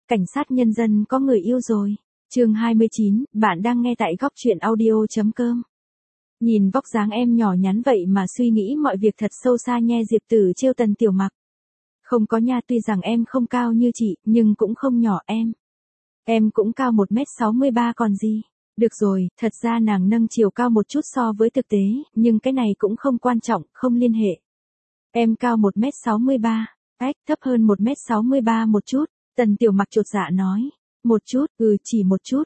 cảnh sát nhân dân có người yêu rồi. Chương 29, bạn đang nghe tại góc truyện audio.com. Nhìn vóc dáng em nhỏ nhắn vậy mà suy nghĩ mọi việc thật sâu xa nhe, Diệp Tử trêu Tần Tiểu Mặc. Không có nha, tuy rằng em không cao như chị, nhưng cũng không nhỏ em. Em cũng cao 1m63 còn gì. Được rồi, thật ra nàng nâng chiều cao một chút so với thực tế, nhưng cái này cũng không quan trọng, không liên hệ. Em cao 1m63, thấp hơn 1m63 một chút, Tần Tiểu Mặc chột dạ nói. Một chút, chỉ một chút,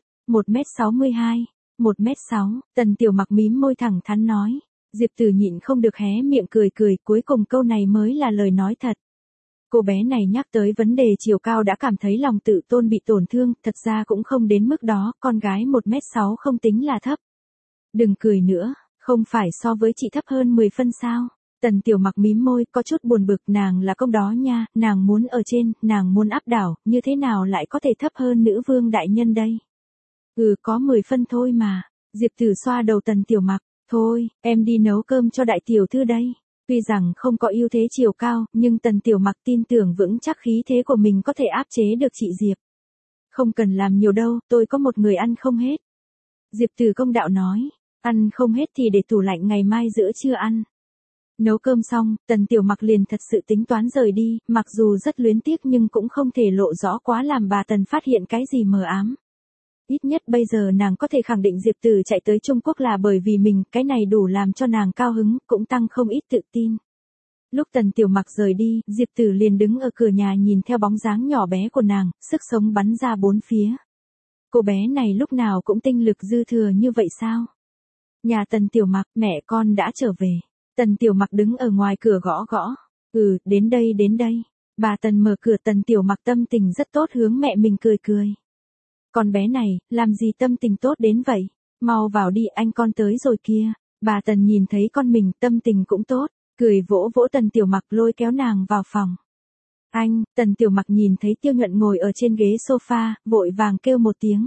1m62, 1m6, Tần Tiểu Mặc mím môi thẳng thắn nói. Diệp Tử nhịn không được hé miệng cười, cuối cùng câu này mới là lời nói thật. Cô bé này nhắc tới vấn đề chiều cao đã cảm thấy lòng tự tôn bị tổn thương, thật ra cũng không đến mức đó, con gái 1m6 không tính là thấp. Đừng cười nữa, không phải so với chị thấp hơn 10 phân sao? Tần Tiểu Mặc mím môi, có chút buồn bực, nàng là công đó nha, nàng muốn ở trên, nàng muốn áp đảo, như thế nào lại có thể thấp hơn nữ vương đại nhân đây? Có 10 phân thôi mà. Diệp Tử xoa đầu Tần Tiểu Mặc, thôi, em đi nấu cơm cho đại tiểu thư đây. Tuy rằng không có ưu thế chiều cao, nhưng Tần Tiểu Mặc tin tưởng vững chắc khí thế của mình có thể áp chế được chị Diệp. Không cần làm nhiều đâu, tôi có một người ăn không hết. Diệp Tử công đạo nói, ăn không hết thì để tủ lạnh ngày mai giữa trưa ăn. Nấu cơm xong, Tần Tiểu Mặc liền thật sự tính toán rời đi, mặc dù rất luyến tiếc nhưng cũng không thể lộ rõ quá làm bà Tần phát hiện cái gì mờ ám. Ít nhất bây giờ nàng có thể khẳng định Diệp Tử chạy tới Trung Quốc là bởi vì mình, cái này đủ làm cho nàng cao hứng, cũng tăng không ít tự tin. Lúc Tần Tiểu Mặc rời đi, Diệp Tử liền đứng ở cửa nhà nhìn theo bóng dáng nhỏ bé của nàng, sức sống bắn ra bốn phía. Cô bé này lúc nào cũng tinh lực dư thừa như vậy sao? Nhà Tần Tiểu Mặc, mẹ con đã trở về. Tần Tiểu Mặc đứng ở ngoài cửa gõ gõ. Đến đây đến đây. Bà Tần mở cửa, Tần Tiểu Mặc tâm tình rất tốt hướng mẹ mình cười. Con bé này, làm gì tâm tình tốt đến vậy? Mau vào đi, anh con tới rồi kia. Bà Tần nhìn thấy con mình tâm tình cũng tốt, cười vỗ vỗ Tần Tiểu Mặc lôi kéo nàng vào phòng. Anh, Tần Tiểu Mặc nhìn thấy Tiêu Nhuận ngồi ở trên ghế sofa, vội vàng kêu một tiếng.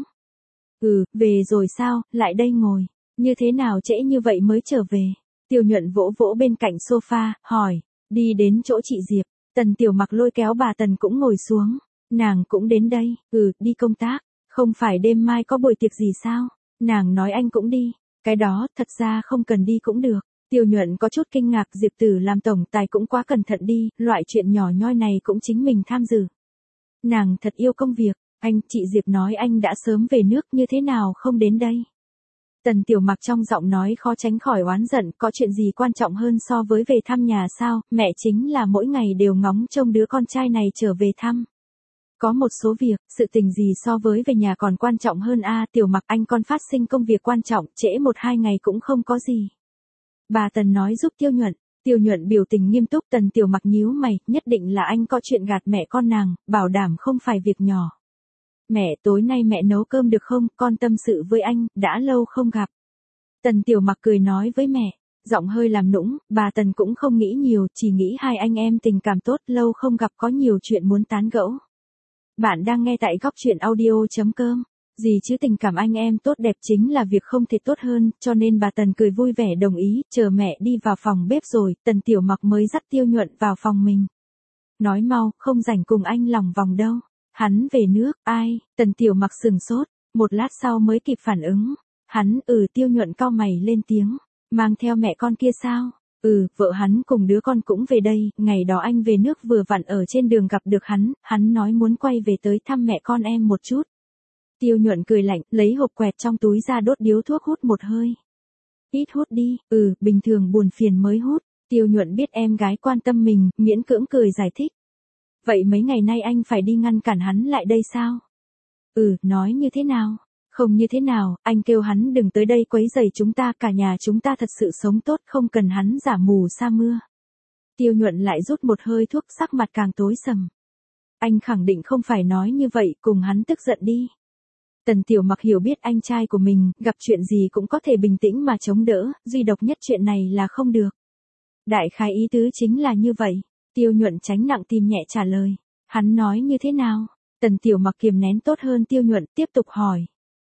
Về rồi sao, lại đây ngồi. Như thế nào trễ như vậy mới trở về? Tiêu Nhuận vỗ vỗ bên cạnh sofa, hỏi, đi đến chỗ chị Diệp. Tần Tiểu Mặc lôi kéo bà Tần cũng ngồi xuống. Nàng cũng đến đây, đi công tác, không phải đêm mai có buổi tiệc gì sao? Nàng nói anh cũng đi, cái đó thật ra không cần đi cũng được. Tiêu Nhuận có chút kinh ngạc, Diệp Tử làm tổng tài cũng quá cẩn thận đi, loại chuyện nhỏ nhoi này cũng chính mình tham dự. Nàng thật yêu công việc, chị Diệp nói anh đã sớm về nước, như thế nào không đến đây? Tần Tiểu Mặc trong giọng nói khó tránh khỏi oán giận, có chuyện gì quan trọng hơn so với về thăm nhà sao? Mẹ chính là mỗi ngày đều ngóng trông đứa con trai này trở về thăm. Có một số việc, sự tình gì so với về nhà còn quan trọng hơn Tiểu Mặc, anh con phát sinh công việc quan trọng, trễ 1-2 ngày cũng không có gì. Bà Tần nói giúp Tiêu Nhuận. Tiêu Nhuận biểu tình nghiêm túc, Tần Tiểu Mặc nhíu mày, nhất định là anh có chuyện gạt mẹ con nàng, bảo đảm không phải việc nhỏ. Mẹ, tối nay mẹ nấu cơm được không, con tâm sự với anh, đã lâu không gặp. Tần Tiểu Mặc cười nói với mẹ, giọng hơi làm nũng, bà Tần cũng không nghĩ nhiều, chỉ nghĩ hai anh em tình cảm tốt, lâu không gặp có nhiều chuyện muốn tán gẫu. Bạn đang nghe tại góc truyện audio.com. Gì chứ, tình cảm anh em tốt đẹp chính là việc không thể tốt hơn, cho nên bà Tần cười vui vẻ đồng ý, chờ mẹ đi vào phòng bếp rồi, Tần Tiểu Mặc mới dắt Tiêu Nhuận vào phòng mình. Nói mau, không rảnh cùng anh lòng vòng đâu. Hắn về nước, ai? Tần Tiểu Mặc sừng sốt, một lát sau mới kịp phản ứng. Hắn, Tiêu Nhuận cau mày lên tiếng, mang theo mẹ con kia sao? Vợ hắn cùng đứa con cũng về đây, ngày đó anh về nước vừa vặn ở trên đường gặp được hắn nói muốn quay về tới thăm mẹ con em một chút. Tiêu Nhuận cười lạnh, lấy hộp quẹt trong túi ra đốt điếu thuốc hút một hơi. Ít hút đi, bình thường buồn phiền mới hút. Tiêu Nhuận biết em gái quan tâm mình, miễn cưỡng cười giải thích. Vậy mấy ngày nay anh phải đi ngăn cản hắn lại đây sao? Nói như thế nào? Không như thế nào, anh kêu hắn đừng tới đây quấy rầy chúng ta, cả nhà chúng ta thật sự sống tốt, không cần hắn giả mù sa mưa. Tiêu Nhuận lại rút một hơi thuốc, sắc mặt càng tối sầm. Anh khẳng định không phải nói như vậy, cùng hắn tức giận đi. Tần Tiểu Mặc hiểu biết anh trai của mình, gặp chuyện gì cũng có thể bình tĩnh mà chống đỡ, duy độc nhất chuyện này là không được. Đại khái ý tứ chính là như vậy. Tiêu Nhuận tránh nặng tim nhẹ trả lời. Hắn nói như thế nào? Tần Tiểu Mặc kiềm nén tốt hơn Tiêu Nhuận, tiếp tục hỏi.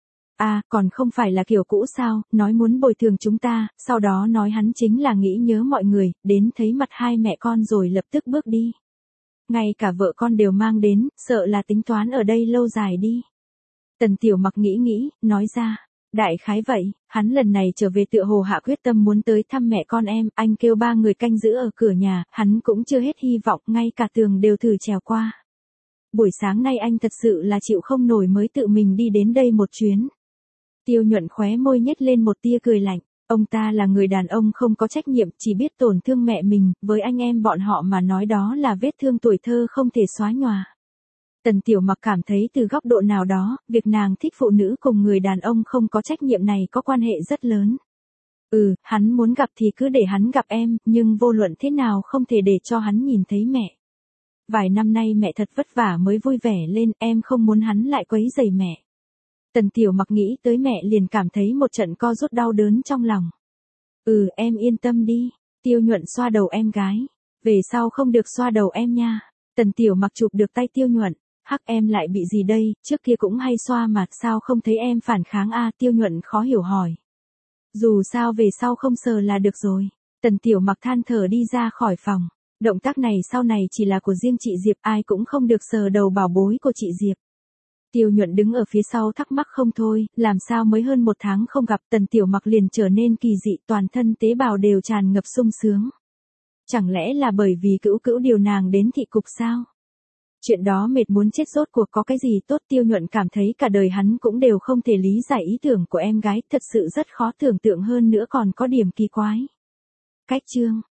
Còn không phải là kiểu cũ sao, nói muốn bồi thường chúng ta, sau đó nói hắn chính là nghĩ nhớ mọi người, đến thấy mặt hai mẹ con rồi lập tức bước đi. ngay cả vợ con đều mang đến, sợ là tính toán ở đây lâu dài đi. Tần Tiểu Mặc nghĩ, nói ra. Đại khái vậy, hắn lần này trở về tựa hồ hạ quyết tâm muốn tới thăm mẹ con em, anh kêu 3 người canh giữ ở cửa nhà, hắn cũng chưa hết hy vọng, ngay cả tường đều thử trèo qua. Buổi sáng nay anh thật sự là chịu không nổi mới tự mình đi đến đây một chuyến. Tiêu Nhuận khóe môi nhếch lên một tia cười lạnh, ông ta là người đàn ông không có trách nhiệm, chỉ biết tổn thương mẹ mình, với anh em bọn họ mà nói đó là vết thương tuổi thơ không thể xóa nhòa. Tần Tiểu Mặc cảm thấy từ góc độ nào đó, việc nàng thích phụ nữ cùng người đàn ông không có trách nhiệm này có quan hệ rất lớn. Hắn muốn gặp thì cứ để hắn gặp em, nhưng vô luận thế nào không thể để cho hắn nhìn thấy mẹ. Vài năm nay mẹ thật vất vả mới vui vẻ lên, em không muốn hắn lại quấy rầy mẹ. Tần Tiểu Mặc nghĩ tới mẹ liền cảm thấy một trận co rút đau đớn trong lòng. Em yên tâm đi, Tiêu Nhuận xoa đầu em gái. Về sau không được xoa đầu em nha. Tần Tiểu Mặc chụp được tay Tiêu Nhuận. Hắc, em lại bị gì đây, trước kia cũng hay xoa mà, sao không thấy em phản kháng a? Tiêu Nhuận khó hiểu hỏi. Dù sao về sau không sờ là được rồi. Tần Tiểu Mặc than thở đi ra khỏi phòng. Động tác này sau này chỉ là của riêng chị Diệp, ai cũng không được sờ đầu bảo bối của chị Diệp. Tiêu Nhuận đứng ở phía sau thắc mắc không thôi, làm sao mới hơn 1 tháng không gặp, Tần Tiểu Mặc liền trở nên kỳ dị, toàn thân tế bào đều tràn ngập sung sướng. Chẳng lẽ là bởi vì Cữu điều nàng đến thị cục sao? Chuyện đó mệt muốn chết, rốt cuộc có cái gì tốt? Tiêu Nhuận cảm thấy cả đời hắn cũng đều không thể lý giải ý tưởng của em gái, thật sự rất khó tưởng tượng, hơn nữa còn có điểm kỳ quái. Cách chương